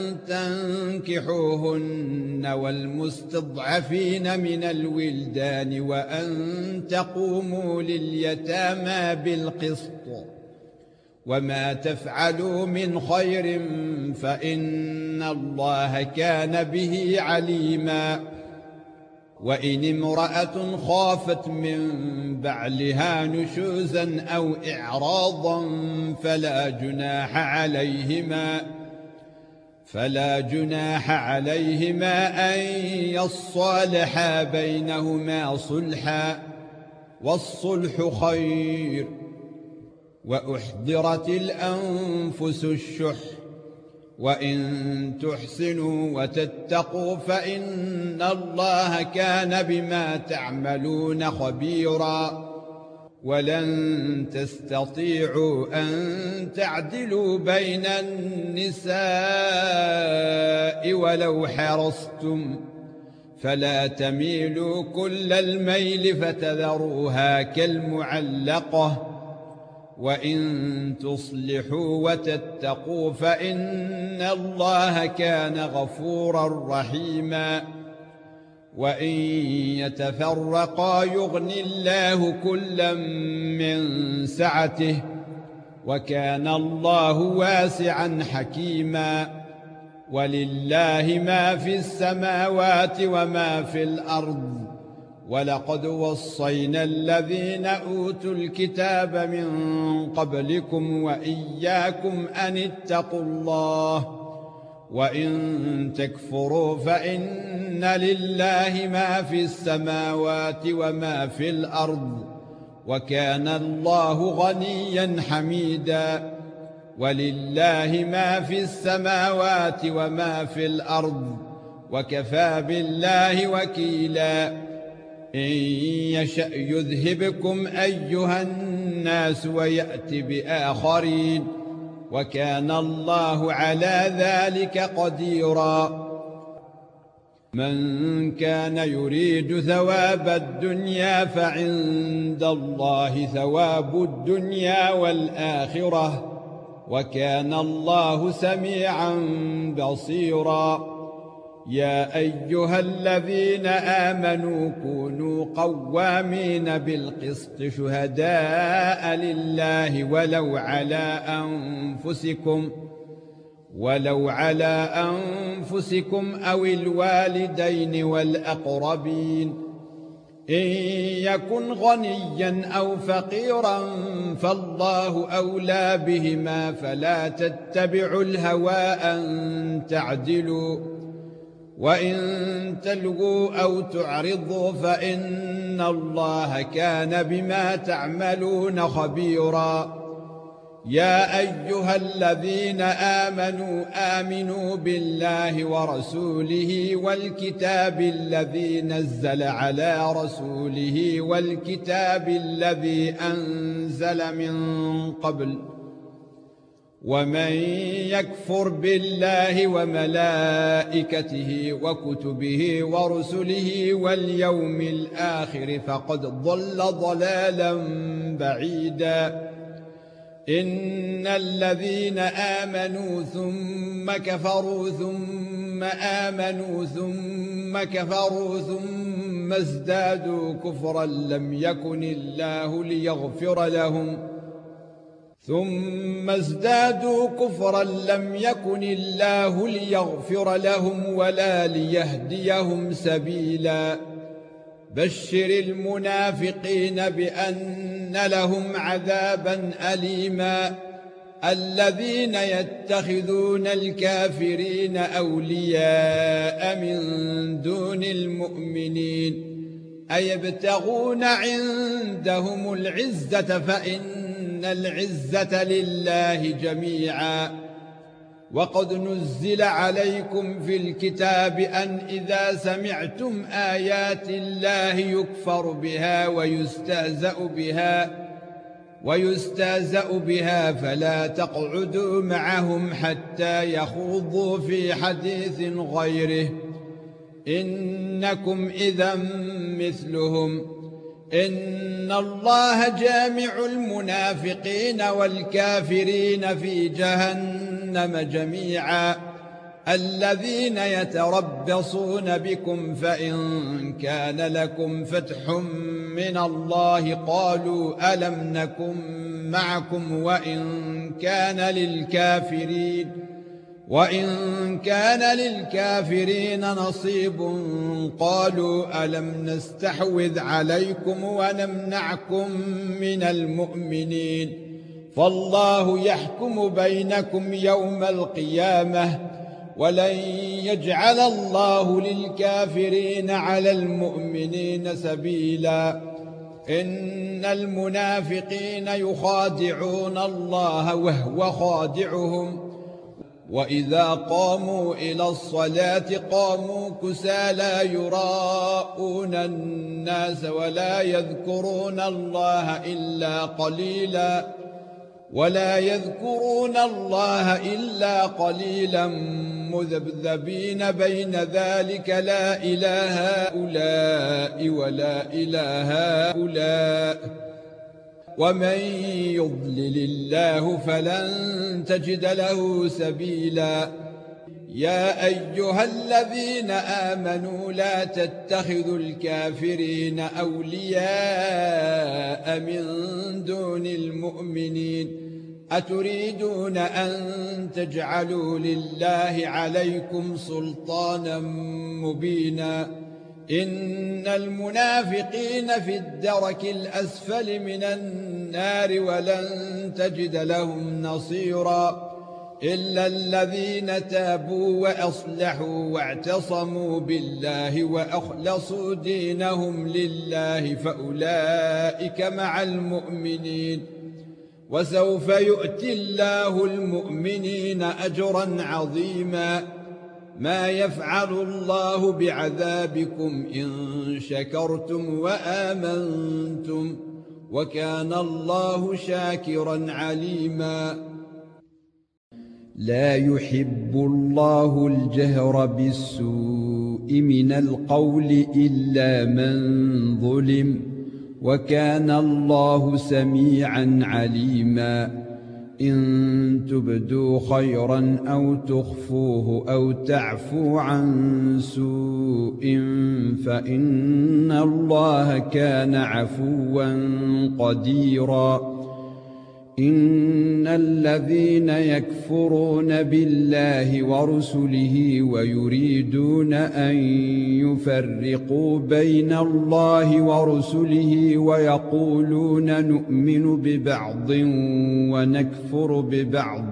تنكحوهن والمستضعفين من الولدان وأن تقوموا لليتامى بالقسط وما تفعلوا من خير فإن الله كان به عليما وإن امرأة خافت من بعلها نشوزا أو إعراضا فلا جناح عليهما فلا جناح عليهما أن يصالحا بينهما صلحا والصلح خير. وأحضرت الأنفس الشح وإن تحسنوا وتتقوا فإن الله كان بما تعملون خبيرا. ولن تستطيعوا أن تعدلوا بين النساء ولو حرصتم فلا تميلوا كل الميل فتذروها كالمعلقة. وإن تصلحوا وتتقوا فإن الله كان غفورا رحيما. وإن يتفرقا يغن الله كلا من سعته وكان الله واسعا حكيما. ولله ما في السماوات وما في الأرض ولقد وصينا الذين أوتوا الكتاب من قبلكم وإياكم أن اتقوا الله وإن تكفروا فإن لله ما في السماوات وما في الأرض وكان الله غنيا حميدا. ولله ما في السماوات وما في الأرض وكفى بالله وكيلا. إن يشأ يذهبكم أيها الناس ويأت بآخرين وكان الله على ذلك قديرا. من كان يريد ثواب الدنيا فعند الله ثواب الدنيا والآخرة وكان الله سميعا بصيرا. يا أيها الذين آمنوا كونوا قوامين بالقسط شهداء لله ولو على أنفسكم ولو على أنفسكم أو الوالدين والأقربين. إن يكن غنيا أو فقيرا فالله أولى بهما فلا تتبعوا الهوى أن تعدلوا وإن تلغوا أو تعرضوا فإن الله كان بما تعملون خبيرا. يا أيها الذين آمنوا آمنوا بالله ورسوله والكتاب الذي نزل على رسوله والكتاب الذي أنزل من قبل. ومن يكفر بالله وملائكته وكتبه ورسله واليوم الآخر فقد ضل ضلالا بعيدا. إن الذين آمنوا ثم كفروا ثم آمنوا ثم كفروا ثم ازدادوا كفرا لم يكن الله ليغفر لهم ثم ازدادوا كفرا لم يكن الله ليغفر لهم ولا ليهديهم سبيلا. بشر المنافقين بأن لهم عذابا أليما. الذين يتخذون الكافرين أولياء من دون المؤمنين أيبتغون عندهم العزة فإن العزة لله جميعا. وقد نزل عليكم في الكتاب أن إذا سمعتم آيات الله يكفر بها ويستهزأ بها ويستهزأ بها فلا تقعدوا معهم حتى يخوضوا في حديث غيره إنكم إذا مثلهم. إن الله جامع المنافقين والكافرين في جهنم جميعا. الذين يتربصون بكم فإن كان لكم فتح من الله قالوا ألم نكن معكم وإن كان للكافرين وإن كان للكافرين نصيب قالوا ألم نستحوذ عليكم ونمنعكم من المؤمنين فالله يحكم بينكم يوم القيامة ولن يجعل الله للكافرين على المؤمنين سبيلا إن المنافقين يخادعون الله وهو خادعهم وإذا قاموا إلى الصلاة قاموا كسالى يراءون الناس ولا يذكرون الله إلا قليلا ولا يذكرون الله إلا قليلا مذبذبين بين ذلك لا إله هؤلاء ولا إله هؤلاء ومن يضلل الله فلن تجد له سبيلا يا أيها الذين آمنوا لا تتخذوا الكافرين أولياء من دون المؤمنين أتريدون أن تجعلوا لله عليكم سلطانا مبينا إن المنافقين في الدرك الأسفل من النار ولن تجد لهم نصيرا إلا الذين تابوا وأصلحوا واعتصموا بالله وأخلصوا دينهم لله فأولئك مع المؤمنين وسوف يؤتي الله المؤمنين أجرا عظيما ما يفعل الله بعذابكم إن شكرتم وآمنتم وكان الله شاكرا عليما لا يحب الله الجهر بالسوء من القول إلا من ظلم وكان الله سميعا عليما إن تبدوا خيرا أو تخفوه أو تعفو عن سوء فإن الله كان عفوا قديرا إن الذين يكفرون بالله ورسله ويريدون أن يفرقوا بين الله ورسله ويقولون نؤمن ببعض ونكفر ببعض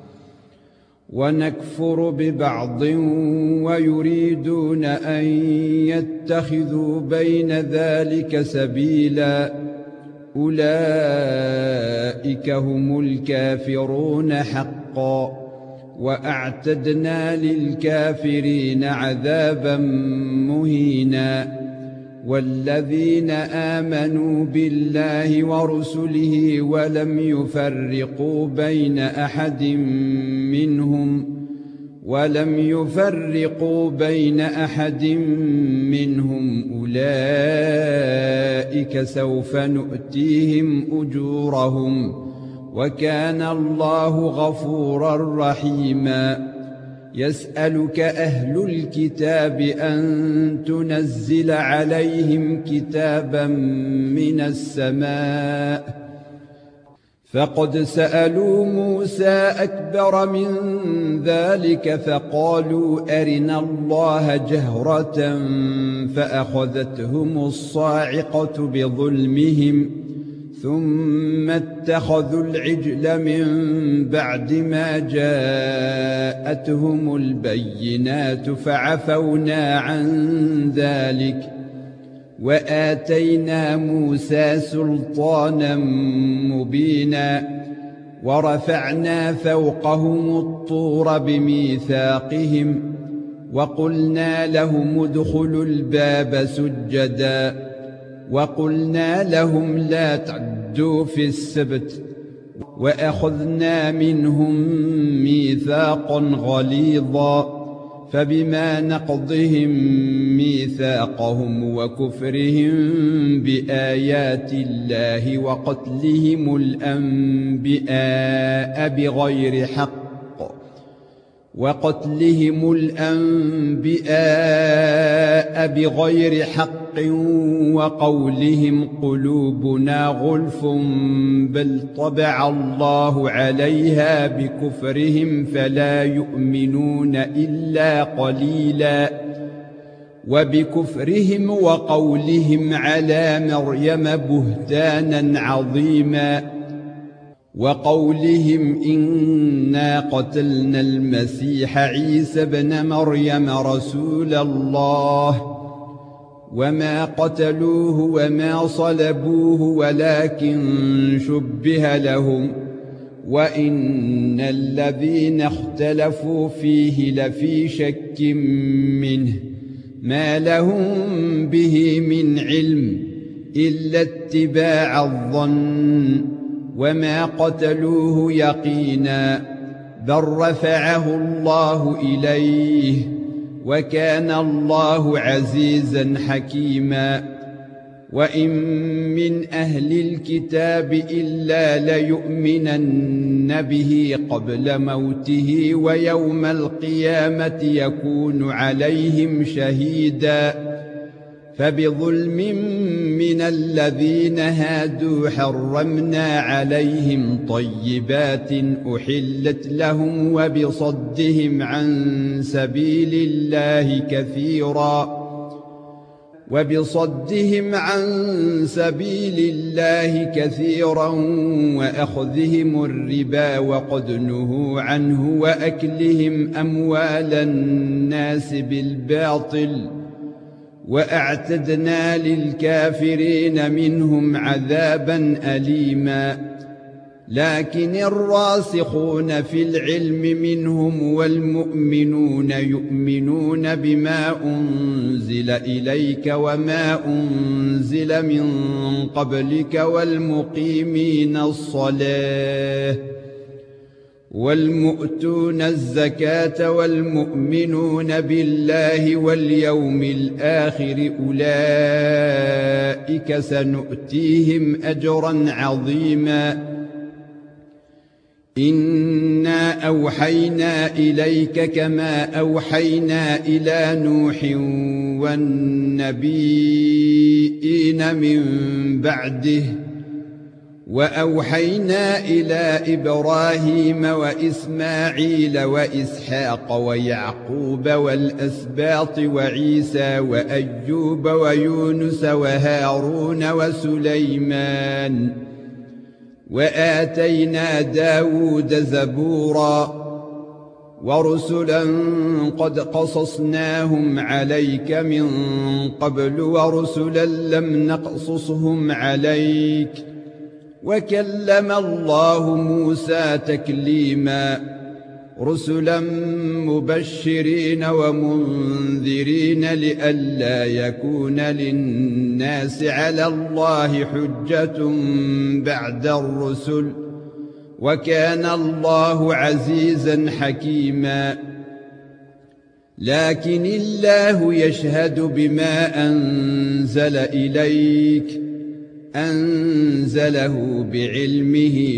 ونكفر ببعض ويريدون أن يتخذوا بين ذلك سبيلا أولئك هم الكافرون حقا وأعتدنا للكافرين عذابا مهينا والذين آمنوا بالله ورسله ولم يفرقوا بين أحد منهم ولم يفرقوا بين أحد منهم أولئك سوف نؤتيهم أجورهم وكان الله غفورا رحيما يسألك أهل الكتاب أن تنزل عليهم كتابا من السماء فقد سألوا موسى أكبر من ذلك فقالوا أرنا الله جهرة فأخذتهم الصاعقة بظلمهم ثم اتخذوا العجل من بعد ما جاءتهم البينات فعفونا عن ذلك وآتينا موسى سلطانا مبينا ورفعنا فوقهم الطور بميثاقهم وقلنا لهم ادخلوا الباب سجدا وقلنا لهم لا تعدوا في السبت وأخذنا منهم ميثاقا غليظا فبما نقضهم ميثاقهم وكفرهم بآيات الله وقتلهم الأنبياء بغير حق وقتلهم الأنبياء بغير حق وقولهم قلوبنا غلف بل طبع الله عليها بكفرهم فلا يؤمنون إلا قليلا وبكفرهم وقولهم على مريم بهتانا عظيما وقولهم إنا قتلنا المسيح عيسى ابن مريم رسول الله وما قتلوه وما صلبوه ولكن شبه لهم وإن الذين اختلفوا فيه لفي شك منه ما لهم به من علم إلا اتباع الظن وما قتلوه يقينا بل رفعه الله إليه وكان الله عزيزا حكيما وإن من أهل الكتاب إلا ليؤمنن به قبل موته ويوم القيامة يكون عليهم شهيدا فبظلم من الذين هادوا حرمنا عليهم طيبات أحلت لهم وبصدهم عن سبيل الله كثيرا وبصدهم عن سبيل الله كثيرا وأخذهم الربا وقد نهوا عنه وأكلهم أموال الناس بالباطل وأعتدنا للكافرين منهم عذابا أليما لكن الراسخون في العلم منهم والمؤمنون يؤمنون بما أنزل إليك وما أنزل من قبلك والمقيمين الصلاة والمؤتون الزكاة والمؤمنون بالله واليوم الآخر أولئك سنؤتيهم أجرا عظيما إنا أوحينا إليك كما أوحينا إلى نوح والنبيين من بعده وأوحينا إلى إبراهيم وإسماعيل وإسحاق ويعقوب والأسباط وعيسى وأيوب ويونس وهارون وسليمان وآتينا داود زبورا ورسلا قد قصصناهم عليك من قبل ورسلا لم نقصصهم عليك وكلم الله موسى تكليما رسلا مبشرين ومنذرين لئلا يكون للناس على الله حجة بعد الرسل وكان الله عزيزا حكيما لكن الله يشهد بما أنزل إليك أنزله بعلمه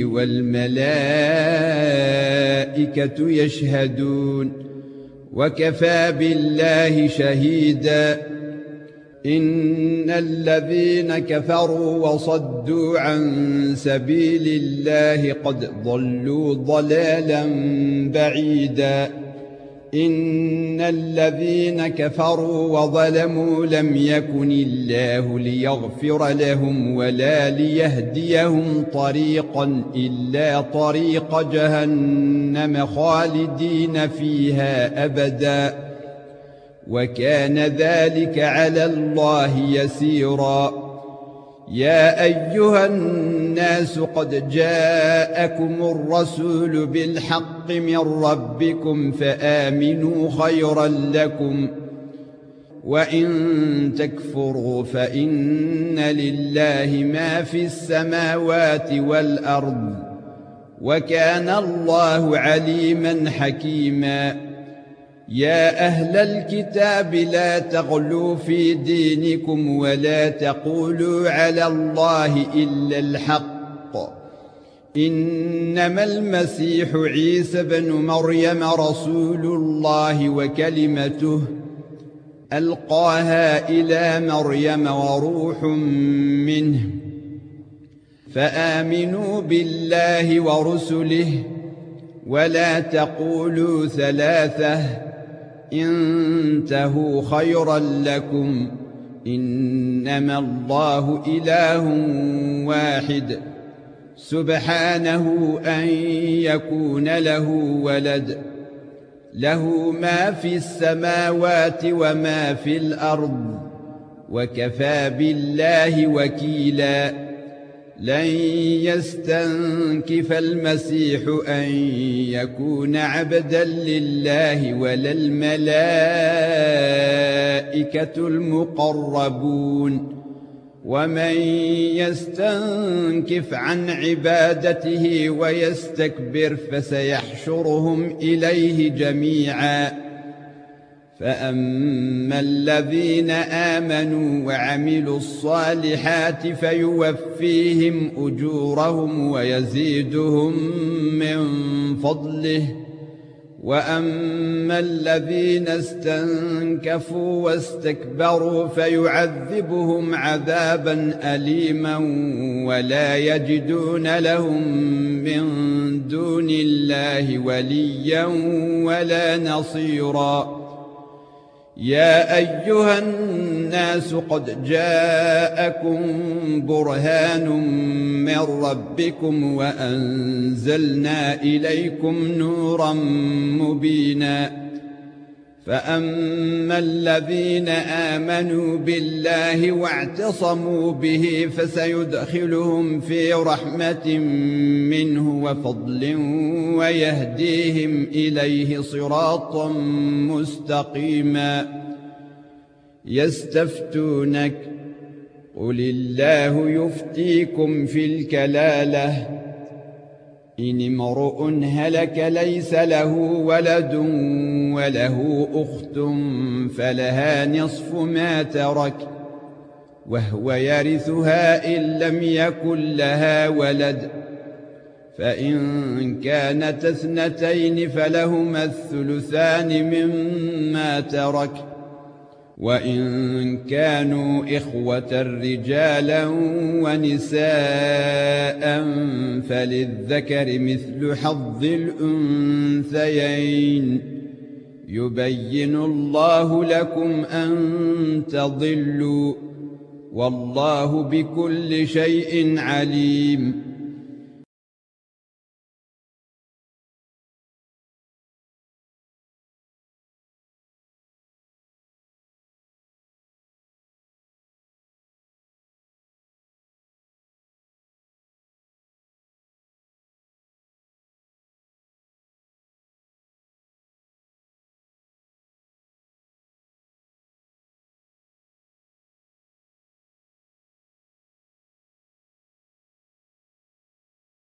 والملائكة يشهدون وكفى بالله شهيدا إن الذين كفروا وصدوا عن سبيل الله قد ضلوا ضلالا بعيدا إن الذين كفروا وظلموا لم يكن الله ليغفر لهم ولا ليهديهم طريقا إلا طريق جهنم خالدين فيها أبدا وكان ذلك على الله يسيرا يا أيها الناس قد جاءكم الرسول بالحق من ربكم فآمنوا خيرا لكم وإن تكفروا فإن لله ما في السماوات والأرض وكان الله عليما حكيما يا أهل الكتاب لا تغلوا في دينكم ولا تقولوا على الله إلا الحق إنما المسيح عيسى بن مريم رسول الله وكلمته ألقاها إلى مريم وروح منه، فآمنوا بالله ورسله ولا تقولوا ثلاثة، انتهوا خيرا لكم، إنما الله إله واحد سبحانه أن يكون له ولد، له ما في السماوات وما في الأرض، وكفى بالله وكيلا. لن يستنكف المسيح أن يكون عبدا لله ولا الملائكة المقربون، ومن يستنكف عن عبادته ويستكبر فسيحشرهم إليه جميعا. فأما الذين آمنوا وعملوا الصالحات فيوفيهم أجورهم ويزيدهم من فضله، وأما الذين استنكفوا واستكبروا فيعذبهم عذابا أليما ولا يجدون لهم من دون الله وليا ولا نصيرا. يا أيها الناس قد جاءكم برهان من ربكم وأنزلنا إليكم نورا مبينا. فأما الذين آمنوا بالله واعتصموا به فسيدخلهم في رحمة منه وفضل ويهديهم إليه صراطا مستقيما. يستفتونك قل الله يفتيكم في الكلالة، إن امرؤ هلك ليس له ولد وله أخت فلها نصف ما ترك وهو يرثها إن لم يكن لها ولد، فإن كانت اثنتين فلهما الثلثان مما ترك، وإن كانوا إخوة رجالا ونساء فللذكر مثل حظ الأنثيين. يبين الله لكم أن تضلوا، والله بكل شيء عليم.